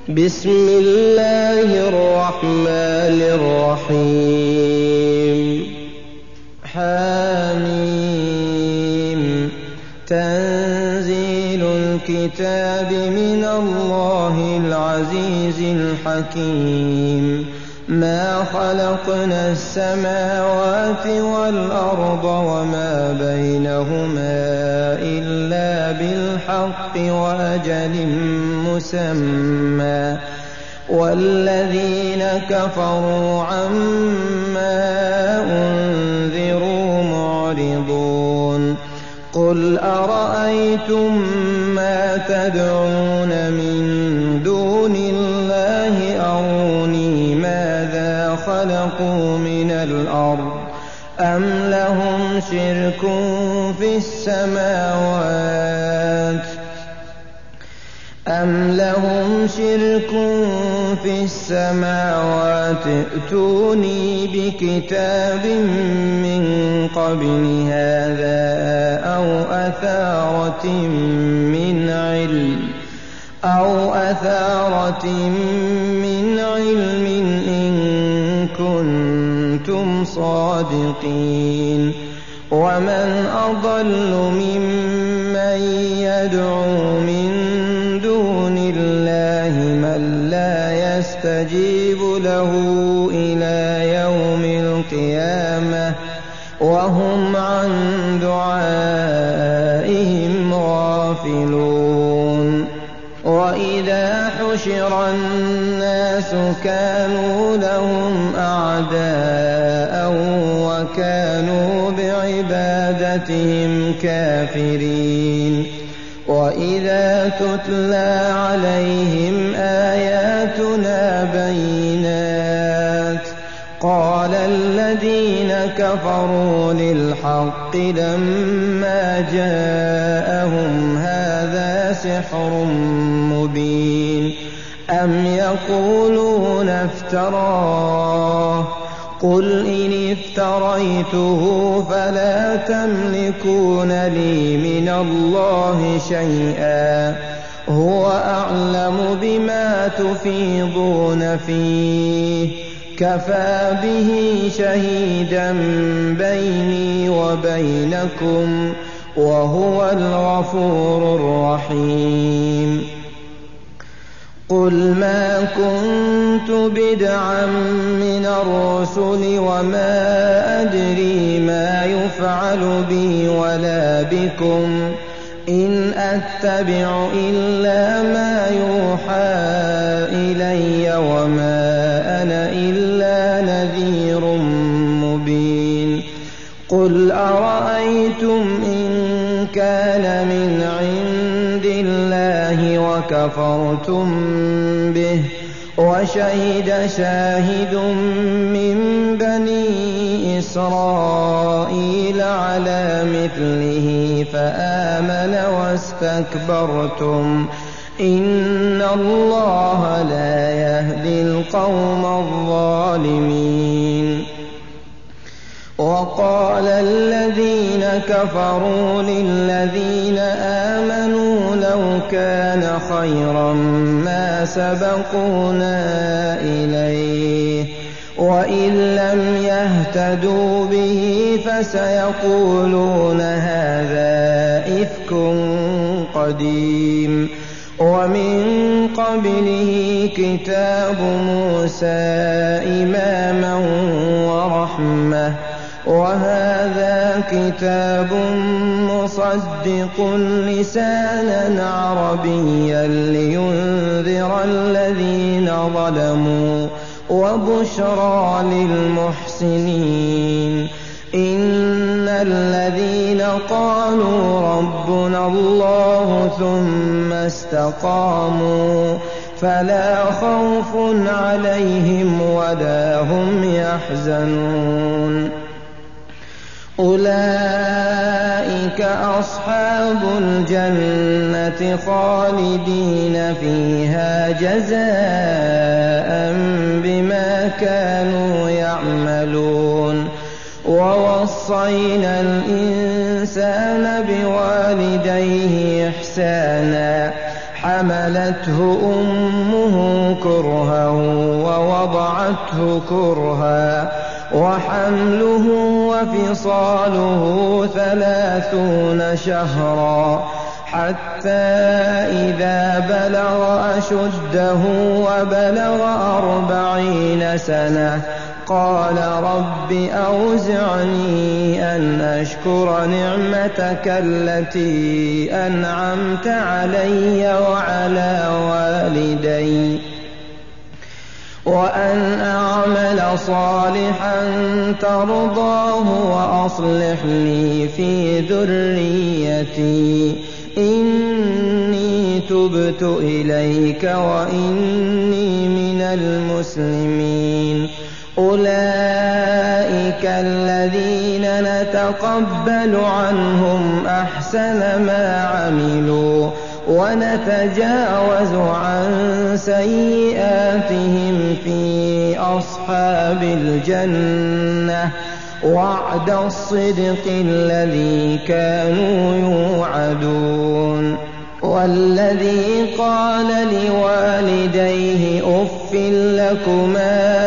بسم الله الرحمن الرحيم. حميم. تنزيل الكتاب من الله العزيز الحكيم. ما خلقنا السماوات والأرض وما بينهما إلا بالحق وأجل مسمى، والذين كفروا عما أنذروا معرضون. قل أرأيتم ما تدعون من دون الله أروني ماذا خلقوا من الأرض أم لهم شرك في السماوات ائتوني بكتاب من قبل هذا أو أثارة من علم إن كنتم صادقين. ومن أضل ممن يدعو من دون الله من لا يستجيب له إلى يوم القيامة وهم عن دعائهم غافلون. وإذا حشر الناس كانوا لهم أعداء وكانوا بعبادتهم كافرين. وإذا تتلى عليهم آياتنا بينات قال الذين كفروا للحق لما جاءهم هذا سحر مبين. أم يقولون افتراه قل إن افتريته فلا تملكون لي من الله شيئا هو أعلم بما تفيضون فيه كفى به شهيدا بيني وبينكم وهو الغفور الرحيم. قل ما كنت بدعا من الرسل وما أدري ما يفعل بي ولا بكم إن أتبع إلا ما يوحى إلي وما أنا إلا نذير مبين. قل أرأيتم إن كان من عند الله وكفرتم به وشهد شاهد من بني إسرائيل على مثله فآمن واستكبرتم إن الله لا يهدي القوم الظالمين. وقال الذين كفروا للذين آمنوا لو كان خيرا ما سبقونا إليه وإن لم يهتدوا به فسيقولون هذا إفك قديم. ومن قبله كتاب موسى إماما ورحمة وهذا كتاب مصدق لسانا عربيا لينذر الذين ظلموا وبشرى للمحسنين. إن الذين قالوا ربنا الله ثم استقاموا فلا خوف عليهم ولا هم يحزنون. أولئك أصحاب الجنة خالدين فيها جزاء بما كانوا يعملون. ووصينا الإنسان بوالديه إحسانا حملته أمه كرها ووضعته كرها وحمله وفصاله 30 شهرا حتى إذا بلغ أشده وبلغ 40 سنة قال رب أوزعني أن أشكر نعمتك التي أنعمت علي وعلى والدي وأن أعمل صالحا ترضاه وأصلح لي في ذريتي إني تبت إليك وإني من المسلمين أولئك الذين نتقبل عنهم أحسن ما عملوا ونتجاوز عن سيئاتهم في أصحاب الجنة وعد الصدق الذي كانوا يوعدون والذي قال لوالديه أف لكما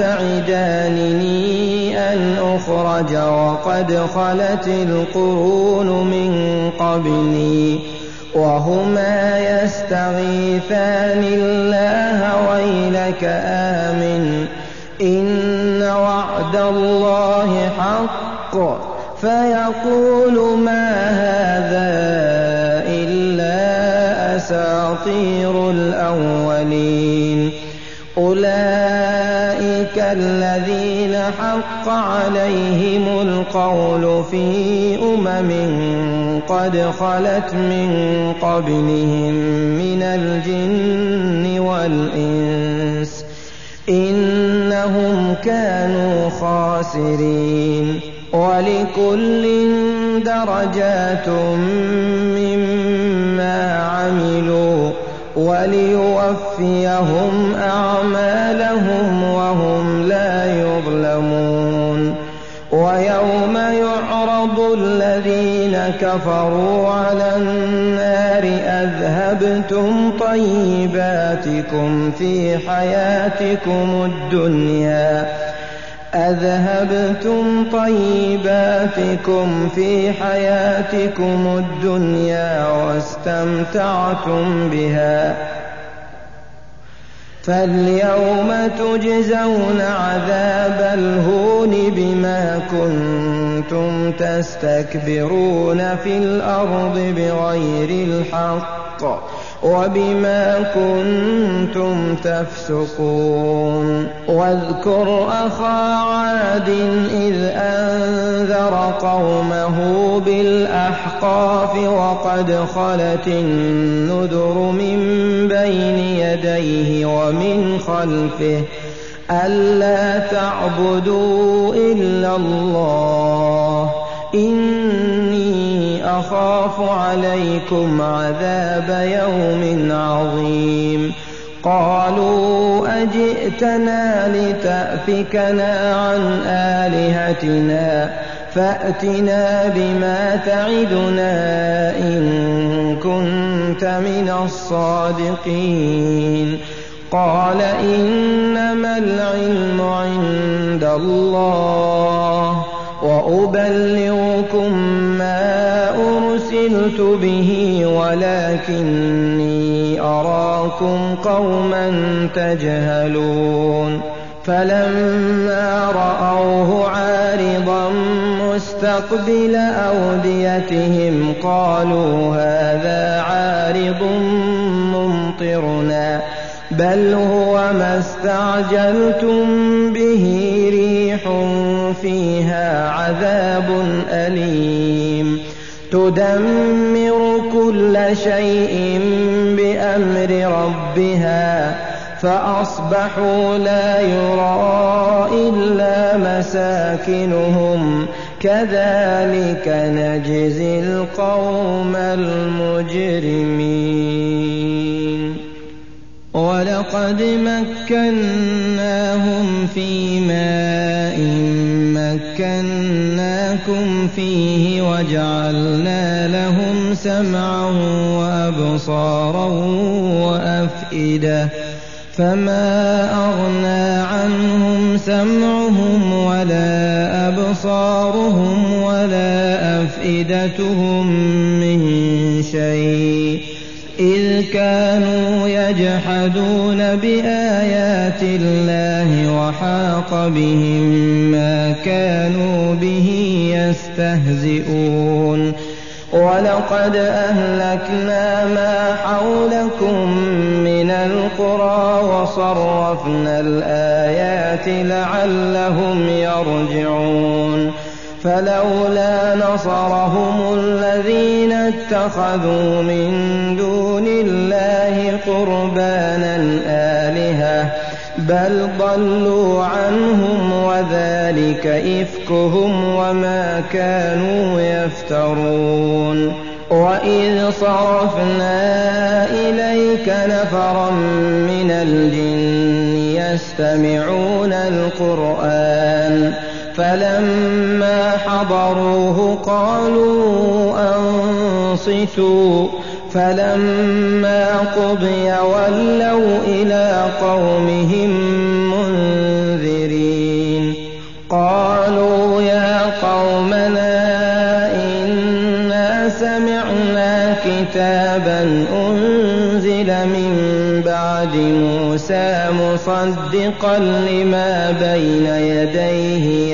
أتعدانني أن أخرج وقد خلت القرون من قبلي وهما يستغيثان الله ويلك آمن إن وعد الله حق فيقول ما هذا إلا أساطير الأولين أولئك الذين حق عليهم القول في قد خلت من قبلهم من الجن والإنس إنهم كانوا خاسرين ولكل درجات مما عملوا وليوفيهم أعمالهم وهم لا يظلمون ويوم يعرض الذين كفروا على النار أذهبتم طيباتكم في حياتكم الدنيا واستمتعتم بها فاليوم تجزون عذاب الهون بما كنتم تستكبرون في الأرض بغير الحق وبما كنتم تفسقون واذكر أخا عاد إذ أنذر قومه بالأحقاف وقد خلت النذر من بين يديه ومن خلفه ألا تعبدوا إلا الله إني أخاف عليكم عذاب يوم عظيم قالوا أجئتنا لتأفكنا عن آلهتنا فأتنا بما تعدنا إن كنت من الصادقين قال إنما العلم عند الله وأبلغكم ما أرسلت به ولكني أراكم قوما تجهلون فلما رأوه عارضا مستقبل أوديتهم قالوا هذا عارض ممطرنا بل هو ما استعجلتم به ريح فيها عذاب أليم تدمر كل شيء بأمر ربها فأصبحوا لا يرى إلا مساكنهم كذلك نجزي القوم المجرمين ولقد مكناهم في ماء مكناكم فيه وجعلنا لهم سمعا وأبصارا وأفئدة فما أغنى عنهم سمعهم ولا أبصارهم ولا أفئدتهم من شيء إذ كانوا يجحدون بآيات الله وحاق بهم ما كانوا به يستهزئون ولقد أهلكنا ما حولكم من القرى وصرفنا الآيات لعلهم يرجعون فلولا نصرهم الذين اتخذوا من دون الله قربانا آلهة بل ضلوا عنهم وذلك إفكهم وما كانوا يفترون وإذ صرفنا إليك نفرا من الجن يستمعون القرآن فلما حضروه قالوا أنصتوا فلما قضي ولوا إلى قومهم منذرين قالوا يا قومنا إنا سمعنا كتابا أنزل من بعد موسى مصدقا لما بين يديه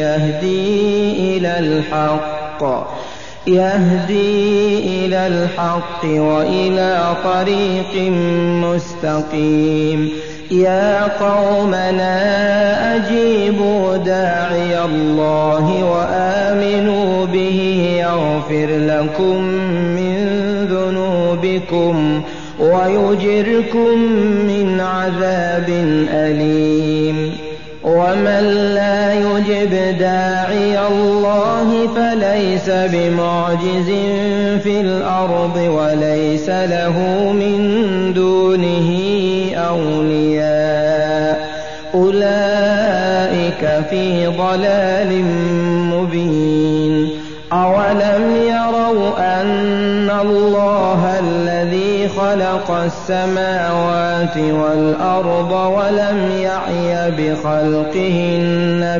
يهدي إلى الحق وإلى طريق مستقيم يا قومنا أجيبوا داعي الله وآمنوا به يغفر لكم من ذنوبكم ويجركم من عذاب أليم ومن لا يجب داعي الله فليس بمعجز في الأرض وليس له من دونه أولياء أولئك في ضلال مبين أولم يروا أن الله الذي خلق السماوات والأرض ولم يعي بخلقهن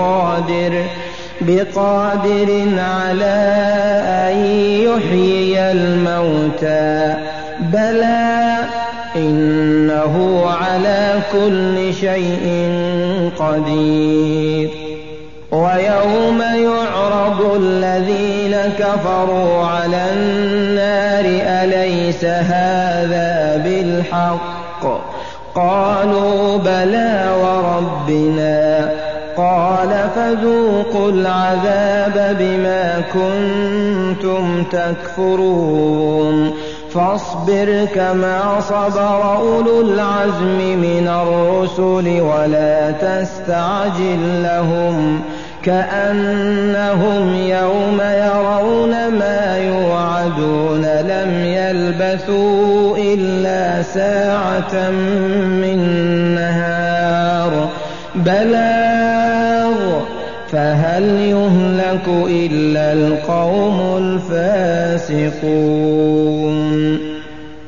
بقادر على أن يحيي الموتى بلى إنه على كل شيء قدير ويوم يعرض الذين كفروا على النار أليس هذا بالحق قالوا بلى وربنا قال فذوقوا العذاب بما كنتم تكفرون فاصبر كما صبر أولو العزم من الرسل ولا تستعجل لهم كأنهم يوم يرون ما يوعدون لم يلبثوا إلا ساعة من نهار بلاغ فهل يهلك إلا القوم الفاسقون